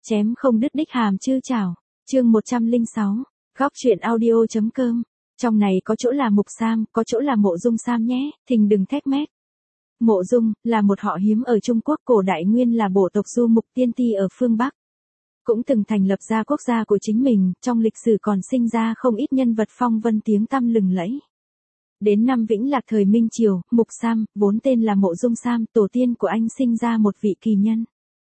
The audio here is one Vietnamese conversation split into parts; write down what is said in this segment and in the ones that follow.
Chém không đứt đích hàm chư chảo. Chương 106. Góc truyện audio.com. Trong này có chỗ là Mục Sam, có chỗ là Mộ Dung Sam nhé, thình đừng thét mét. Mộ Dung là một họ hiếm ở Trung Quốc cổ đại, nguyên là bộ tộc Du Mục Tiên Ti ở phương Bắc. Cũng từng thành lập ra quốc gia của chính mình, trong lịch sử còn sinh ra không ít nhân vật phong vân tiếng tăm lừng lẫy. Đến năm Vĩnh Lạc thời Minh Triều, Mục Sam, vốn tên là Mộ Dung Sam, tổ tiên của anh sinh ra một vị kỳ nhân.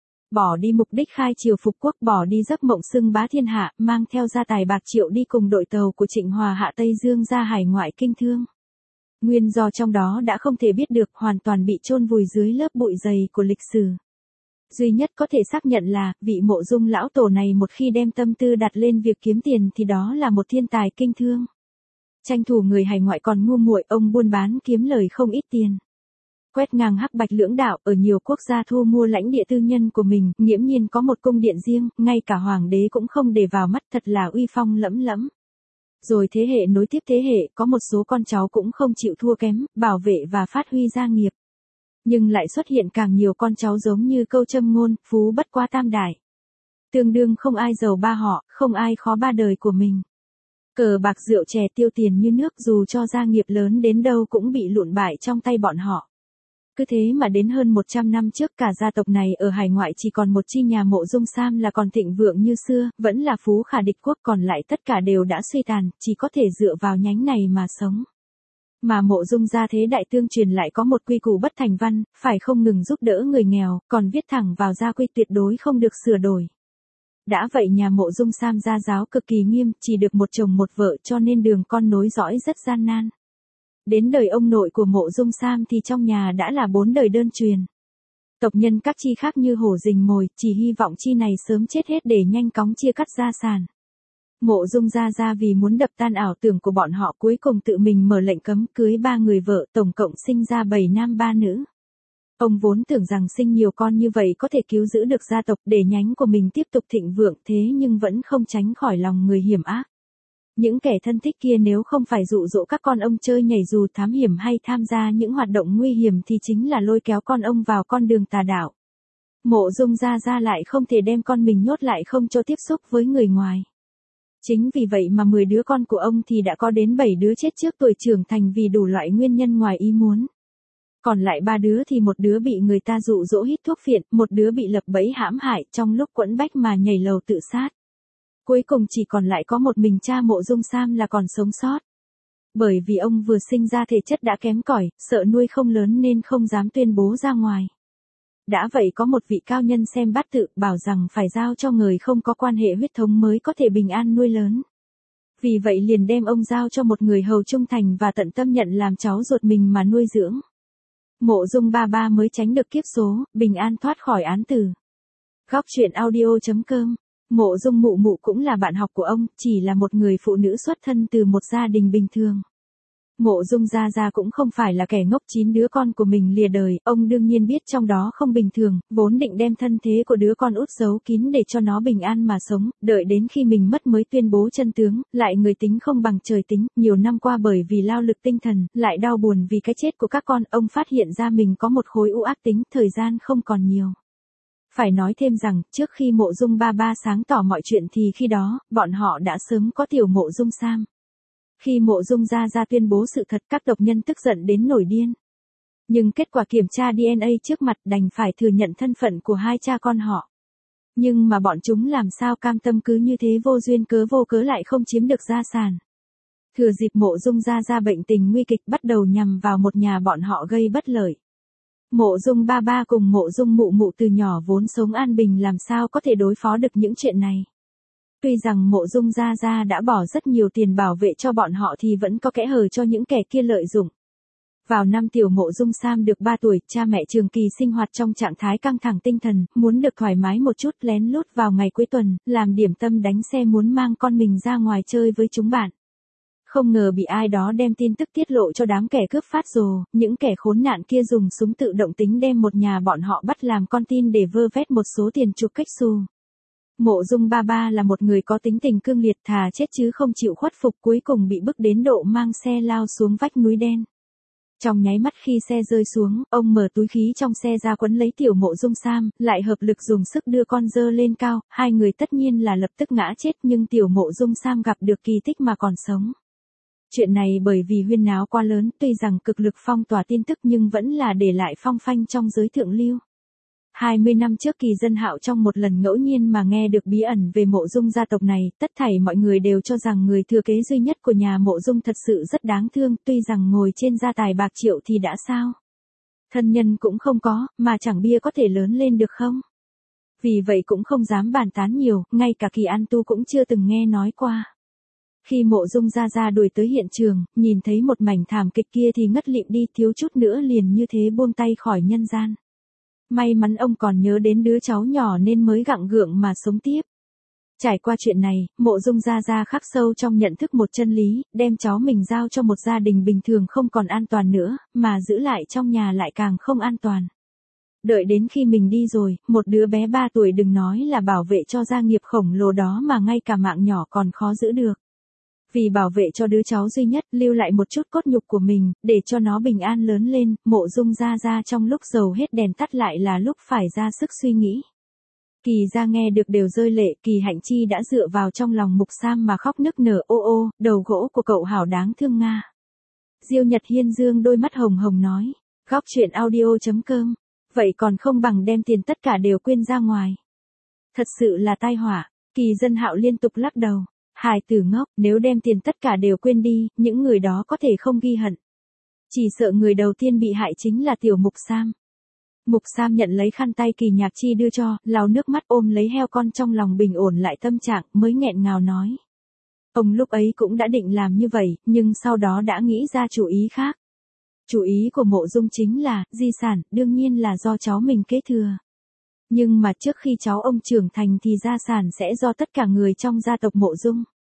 Bỏ đi mục đích khai triều phục quốc, bỏ đi giấc mộng xưng bá thiên hạ, mang theo gia tài bạc triệu đi cùng đội tàu của Trịnh Hòa hạ Tây Dương ra hải ngoại kinh thương. Nguyên do trong đó đã không thể biết được, hoàn toàn bị chôn vùi dưới lớp bụi dày của lịch sử. Duy nhất có thể xác nhận là, vị Mộ Dung lão tổ này một khi đem tâm tư đặt lên việc kiếm tiền thì đó là một thiên tài kinh thương. Tranh thủ người hải ngoại còn ngu muội, ông buôn bán kiếm lời không ít tiền. Quét ngang hắc bạch lưỡng đạo, ở nhiều quốc gia thu mua lãnh địa tư nhân của mình, nghiễm nhiên có một cung điện riêng, ngay cả hoàng đế cũng không để vào mắt, thật là uy phong lẫm lẫm. Rồi thế hệ nối tiếp thế hệ, có một số con cháu cũng không chịu thua kém, bảo vệ và phát huy gia nghiệp. Nhưng lại xuất hiện càng nhiều con cháu giống như câu châm ngôn, phú bất qua tam đại. Tương đương không ai giàu ba họ, không ai khó ba đời của mình. Cờ bạc rượu chè tiêu tiền như nước, dù cho gia nghiệp lớn đến đâu cũng bị lụn bại trong tay bọn họ. Cứ thế mà đến hơn 100 năm trước, cả gia tộc này ở hải ngoại chỉ còn một chi nhà Mộ Dung Sam là còn thịnh vượng như xưa, vẫn là phú khả địch quốc, còn lại tất cả đều đã suy tàn, chỉ có thể dựa vào nhánh này mà sống. Mà Mộ Dung gia thế đại tương truyền lại có một quy củ bất thành văn, phải không ngừng giúp đỡ người nghèo, còn viết thẳng vào gia quy tuyệt đối không được sửa đổi. Đã vậy nhà Mộ Dung Sam gia giáo cực kỳ nghiêm, chỉ được một chồng một vợ, cho nên đường con nối dõi rất gian nan. Đến đời ông nội của Mộ Dung Sam thì trong nhà đã là 4 đời đơn truyền. Tộc nhân các chi khác như hổ rình mồi, chỉ hy vọng chi này sớm chết hết để nhanh chóng chia cắt gia sản. Mộ Dung gia vì muốn đập tan ảo tưởng của bọn họ, cuối cùng tự mình mở lệnh cấm cưới 3 người vợ, tổng cộng sinh ra 7 nam 3 nữ. Ông vốn tưởng rằng sinh nhiều con như vậy có thể cứu giữ được gia tộc để nhánh của mình tiếp tục thịnh vượng, thế nhưng vẫn không tránh khỏi lòng người hiểm ác. Những kẻ thân thích kia nếu không phải dụ dỗ các con ông chơi nhảy dù thám hiểm hay tham gia những hoạt động nguy hiểm thì chính là lôi kéo con ông vào con đường tà đạo. Mộ Dung gia lại không thể đem con mình nhốt lại không cho tiếp xúc với người ngoài. Chính vì vậy mà 10 đứa con của ông thì đã có đến 7 đứa chết trước tuổi trưởng thành vì đủ loại nguyên nhân ngoài ý muốn. Còn lại 3 đứa thì một đứa bị người ta dụ dỗ hít thuốc phiện, một đứa bị lập bẫy hãm hại, trong lúc quẫn bách mà nhảy lầu tự sát. Cuối cùng chỉ còn lại có một mình cha Mộ Dung Sam là còn sống sót. Bởi vì ông vừa sinh ra thể chất đã kém cỏi, sợ nuôi không lớn nên không dám tuyên bố ra ngoài. Đã vậy có một vị cao nhân xem bát tự, bảo rằng phải giao cho người không có quan hệ huyết thống mới có thể bình an nuôi lớn. Vì vậy liền đem ông giao cho một người hầu trung thành và tận tâm nhận làm cháu ruột mình mà nuôi dưỡng. Mộ Dung ba mới tránh được kiếp số, bình an thoát khỏi án tử. Góc truyện audio.com. Mộ Dung mụ cũng là bạn học của ông, chỉ là một người phụ nữ xuất thân từ một gia đình bình thường. Mộ Dung gia cũng không phải là kẻ ngốc, 9 đứa con của mình lìa đời, ông đương nhiên biết trong đó không bình thường, vốn định đem thân thế của đứa con út giấu kín để cho nó bình an mà sống, đợi đến khi mình mất mới tuyên bố chân tướng, lại người tính không bằng trời tính, nhiều năm qua bởi vì lao lực tinh thần, lại đau buồn vì cái chết của các con, ông phát hiện ra mình có một khối u ác tính, thời gian không còn nhiều. Phải nói thêm rằng, trước khi Mộ Dung ba sáng tỏ mọi chuyện thì khi đó, bọn họ đã sớm có tiểu Mộ Dung Sam. Khi Mộ Dung gia tuyên bố sự thật, các tộc nhân tức giận đến nổi điên. Nhưng kết quả kiểm tra DNA trước mặt đành phải thừa nhận thân phận của hai cha con họ. Nhưng mà bọn chúng làm sao cam tâm cứ như thế vô duyên cớ vô cớ lại không chiếm được gia sản. Thừa dịp Mộ Dung gia bệnh tình nguy kịch bắt đầu nhằm vào một nhà bọn họ gây bất lợi. Mộ Dung ba cùng Mộ Dung mụ từ nhỏ vốn sống an bình, làm sao có thể đối phó được những chuyện này. Tuy rằng Mộ Dung gia đã bỏ rất nhiều tiền bảo vệ cho bọn họ thì vẫn có kẽ hở cho những kẻ kia lợi dụng. Vào năm tiểu Mộ Dung Sam được 3 tuổi, cha mẹ trường kỳ sinh hoạt trong trạng thái căng thẳng tinh thần, muốn được thoải mái một chút, lén lút vào ngày cuối tuần, làm điểm tâm đánh xe muốn mang con mình ra ngoài chơi với chúng bạn. Không ngờ bị ai đó đem tin tức tiết lộ cho đám kẻ cướp phát rồ, những kẻ khốn nạn kia dùng súng tự động tính đem một nhà bọn họ bắt làm con tin để vơ vét một số tiền chục cách xu. Mộ Dung ba là một người có tính tình cương liệt, thà chết chứ không chịu khuất phục, cuối cùng bị bức đến độ mang xe lao xuống vách núi đen. Trong nháy mắt khi xe rơi xuống, ông mở túi khí trong xe ra quấn lấy Tiểu Mộ Dung Sam, lại hợp lực dùng sức đưa con dơ lên cao, hai người tất nhiên là lập tức ngã chết nhưng Tiểu Mộ Dung Sam gặp được kỳ tích mà còn sống. Chuyện này bởi vì huyên náo quá lớn, tuy rằng cực lực phong tỏa tin tức nhưng vẫn là để lại phong phanh trong giới thượng lưu. 20 năm trước Kỳ Dân Hạo trong một lần ngẫu nhiên mà nghe được bí ẩn về Mộ Dung gia tộc này, tất thảy mọi người đều cho rằng người thừa kế duy nhất của nhà Mộ Dung thật sự rất đáng thương, tuy rằng ngồi trên gia tài bạc triệu thì đã sao? Thân nhân cũng không có, mà chẳng bia có thể lớn lên được không? Vì vậy cũng không dám bàn tán nhiều, ngay cả Kỳ An Tu cũng chưa từng nghe nói qua. Khi Mộ Dung gia gia đuổi tới hiện trường, nhìn thấy một mảnh thảm kịch kia thì ngất lịm đi, thiếu chút nữa liền như thế buông tay khỏi nhân gian. May mắn ông còn nhớ đến đứa cháu nhỏ nên mới gặng gượng mà sống tiếp. Trải qua chuyện này, Mộ Dung gia gia khắc sâu trong nhận thức một chân lý, đem cháu mình giao cho một gia đình bình thường không còn an toàn nữa, mà giữ lại trong nhà lại càng không an toàn. Đợi đến khi mình đi rồi, một đứa bé 3 tuổi đừng nói là bảo vệ cho gia nghiệp khổng lồ đó mà ngay cả mạng nhỏ còn khó giữ được. Vì bảo vệ cho đứa cháu duy nhất, lưu lại một chút cốt nhục của mình, để cho nó bình an lớn lên, Mộ Dung gia gia trong lúc dầu hết đèn tắt lại là lúc phải ra sức suy nghĩ. Kỳ gia nghe được đều rơi lệ, Kỳ Hạnh Chi đã dựa vào trong lòng Mục Sam mà khóc nức nở, ô ô, đầu gỗ của cậu hảo đáng thương Nga. Diêu Nhật Hiên dương đôi mắt hồng hồng nói, góc chuyện audio.com, vậy còn không bằng đem tiền tất cả đều quyên ra ngoài. Thật sự là tai họa, Kỳ Dân Hạo liên tục lắc đầu. Hài tử ngốc, nếu đem tiền tất cả đều quên đi, những người đó có thể không ghi hận. Chỉ sợ người đầu tiên bị hại chính là tiểu Mục Sam. Mục Sam nhận lấy khăn tay Kỳ Nhạc Chi đưa cho, lau nước mắt ôm lấy heo con trong lòng bình ổn lại tâm trạng, mới nghẹn ngào nói. Ông lúc ấy cũng đã định làm như vậy, nhưng sau đó đã nghĩ ra chủ ý khác. Chủ ý của Mộ Dung chính là, di sản, đương nhiên là do cháu mình kế thừa. Nhưng mà trước khi cháu ông trưởng thành thì gia sản sẽ do tất cả người trong gia tộc Mộ Dung.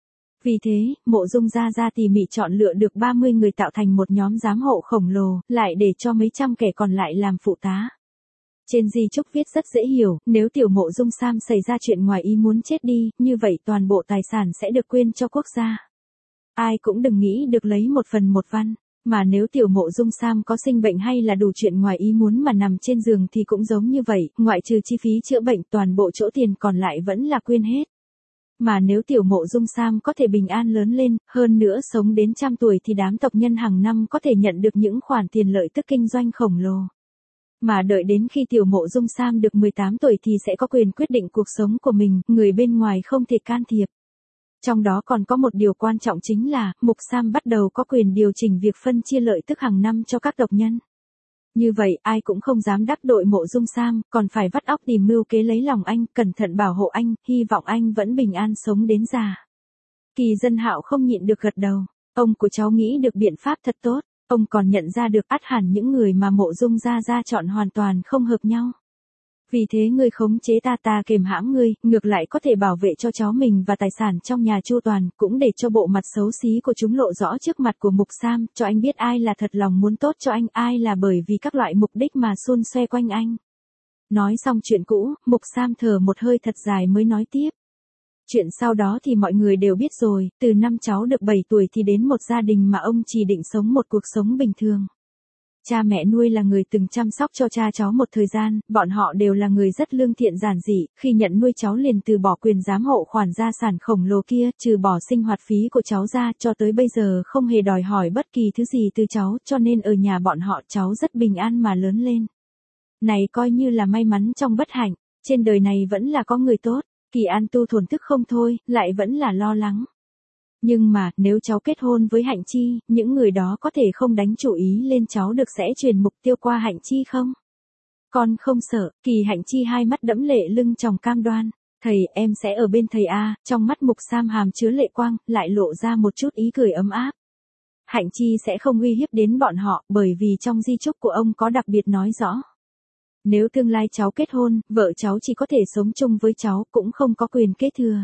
Vì thế, Mộ Dung gia gia tỉ mỉ chọn lựa được 30 người tạo thành một nhóm giám hộ khổng lồ, lại để cho mấy trăm kẻ còn lại làm phụ tá. Trên di chúc viết rất dễ hiểu, nếu tiểu Mộ Dung Sam xảy ra chuyện ngoài ý muốn chết đi, như vậy toàn bộ tài sản sẽ được quyên cho quốc gia. Ai cũng đừng nghĩ được lấy một phần một văn. Mà nếu tiểu Mộ Dung Sam có sinh bệnh hay là đủ chuyện ngoài ý muốn mà nằm trên giường thì cũng giống như vậy, ngoại trừ chi phí chữa bệnh toàn bộ chỗ tiền còn lại vẫn là quyên hết. Mà nếu tiểu Mộ Dung Sam có thể bình an lớn lên, hơn nữa sống đến 100 tuổi thì đám tộc nhân hàng năm có thể nhận được những khoản tiền lợi tức kinh doanh khổng lồ. Mà đợi đến khi tiểu Mộ Dung Sam được 18 tuổi thì sẽ có quyền quyết định cuộc sống của mình, người bên ngoài không thể can thiệp. Trong đó còn có một điều quan trọng chính là, Mục Sam bắt đầu có quyền điều chỉnh việc phân chia lợi tức hàng năm cho các tộc nhân. Như vậy, ai cũng không dám đắc tội Mộ Dung Sam, còn phải vắt óc tìm mưu kế lấy lòng anh, cẩn thận bảo hộ anh, hy vọng anh vẫn bình an sống đến già. Kỳ Dân Hạo không nhịn được gật đầu, ông của cháu nghĩ được biện pháp thật tốt, ông còn nhận ra được ắt hẳn những người mà Mộ Dung gia gia chọn hoàn toàn không hợp nhau. Vì thế ngươi khống chế ta kềm hãm ngươi, ngược lại có thể bảo vệ cho cháu mình và tài sản trong nhà chu toàn, cũng để cho bộ mặt xấu xí của chúng lộ rõ trước mặt của Mục Sam, cho anh biết ai là thật lòng muốn tốt cho anh, ai là bởi vì các loại mục đích mà xôn xoe quanh anh. Nói xong chuyện cũ, Mục Sam thở một hơi thật dài mới nói tiếp. Chuyện sau đó thì mọi người đều biết rồi, từ năm cháu được 7 tuổi thì đến một gia đình mà ông chỉ định sống một cuộc sống bình thường. Cha mẹ nuôi là người từng chăm sóc cho cha cháu một thời gian, bọn họ đều là người rất lương thiện giản dị, khi nhận nuôi cháu liền từ bỏ quyền giám hộ khoản gia sản khổng lồ kia, trừ bỏ sinh hoạt phí của cháu ra, cho tới bây giờ không hề đòi hỏi bất kỳ thứ gì từ cháu, cho nên ở nhà bọn họ cháu rất bình an mà lớn lên. Này coi như là may mắn trong bất hạnh, trên đời này vẫn là có người tốt, Kỳ An Tu thổn thức không thôi, lại vẫn là lo lắng. Nhưng mà, nếu cháu kết hôn với Hạnh Chi, những người đó có thể không đánh chủ ý lên cháu được sẽ truyền mục tiêu qua Hạnh Chi không? Con không sợ, Kỳ Hạnh Chi hai mắt đẫm lệ lưng tròng cam đoan. Thầy, em sẽ ở bên thầy A, trong mắt Mục Sam hàm chứa lệ quang, lại lộ ra một chút ý cười ấm áp. Hạnh Chi sẽ không uy hiếp đến bọn họ, bởi vì trong di chúc của ông có đặc biệt nói rõ. Nếu tương lai cháu kết hôn, vợ cháu chỉ có thể sống chung với cháu, cũng không có quyền kế thừa.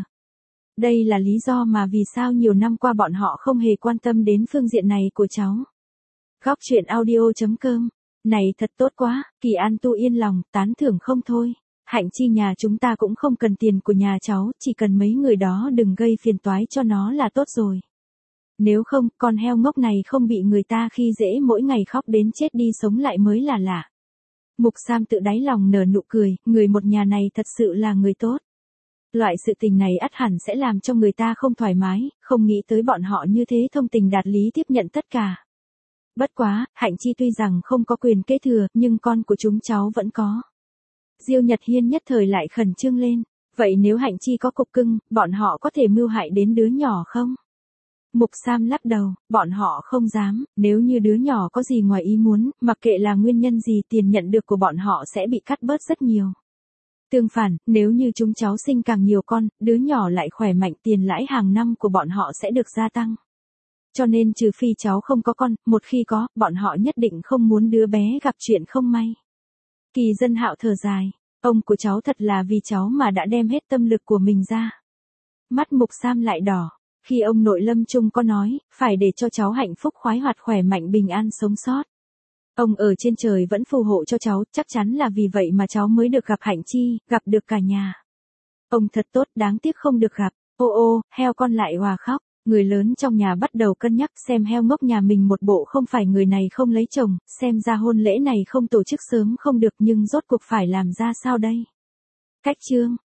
Đây là lý do mà vì sao nhiều năm qua bọn họ không hề quan tâm đến phương diện này của cháu. Góc chuyện audio.com. Này thật tốt quá, Kỳ An Tu yên lòng, tán thưởng không thôi. Hạnh Chi nhà chúng ta cũng không cần tiền của nhà cháu, chỉ cần mấy người đó đừng gây phiền toái cho nó là tốt rồi. Nếu không, con heo ngốc này không bị người ta khi dễ mỗi ngày khóc đến chết đi sống lại mới là lạ. Mục Sam tự đáy lòng nở nụ cười, người một nhà này thật sự là người tốt. Loại sự tình này ắt hẳn sẽ làm cho người ta không thoải mái, không nghĩ tới bọn họ như thế thông tình đạt lý tiếp nhận tất cả. Bất quá, Hạnh Chi tuy rằng không có quyền kế thừa, nhưng con của chúng cháu vẫn có. Diêu Nhật Hiên nhất thời lại khẩn trương lên. Vậy nếu Hạnh Chi có cục cưng, bọn họ có thể mưu hại đến đứa nhỏ không? Mục Sam lắc đầu, bọn họ không dám, nếu như đứa nhỏ có gì ngoài ý muốn, mặc kệ là nguyên nhân gì, tiền nhận được của bọn họ sẽ bị cắt bớt rất nhiều. Tương phản, nếu như chúng cháu sinh càng nhiều con, đứa nhỏ lại khỏe mạnh, tiền lãi hàng năm của bọn họ sẽ được gia tăng. Cho nên trừ phi cháu không có con, một khi có, bọn họ nhất định không muốn đứa bé gặp chuyện không may. Kỳ Dân Hạo thở dài, ông của cháu thật là vì cháu mà đã đem hết tâm lực của mình ra. Mắt Mục Sam lại đỏ, khi ông nội lâm chung có nói, phải để cho cháu hạnh phúc khoái hoạt khỏe mạnh bình an sống sót. Ông ở trên trời vẫn phù hộ cho cháu, chắc chắn là vì vậy mà cháu mới được gặp Hạnh Chi, gặp được cả nhà. Ông thật tốt, đáng tiếc không được gặp. Ô ô, heo con lại òa khóc. Người lớn trong nhà bắt đầu cân nhắc xem heo ngốc nhà mình một bộ không phải người này không lấy chồng, xem ra hôn lễ này không tổ chức sớm không được nhưng rốt cuộc phải làm ra sao đây. Cách chương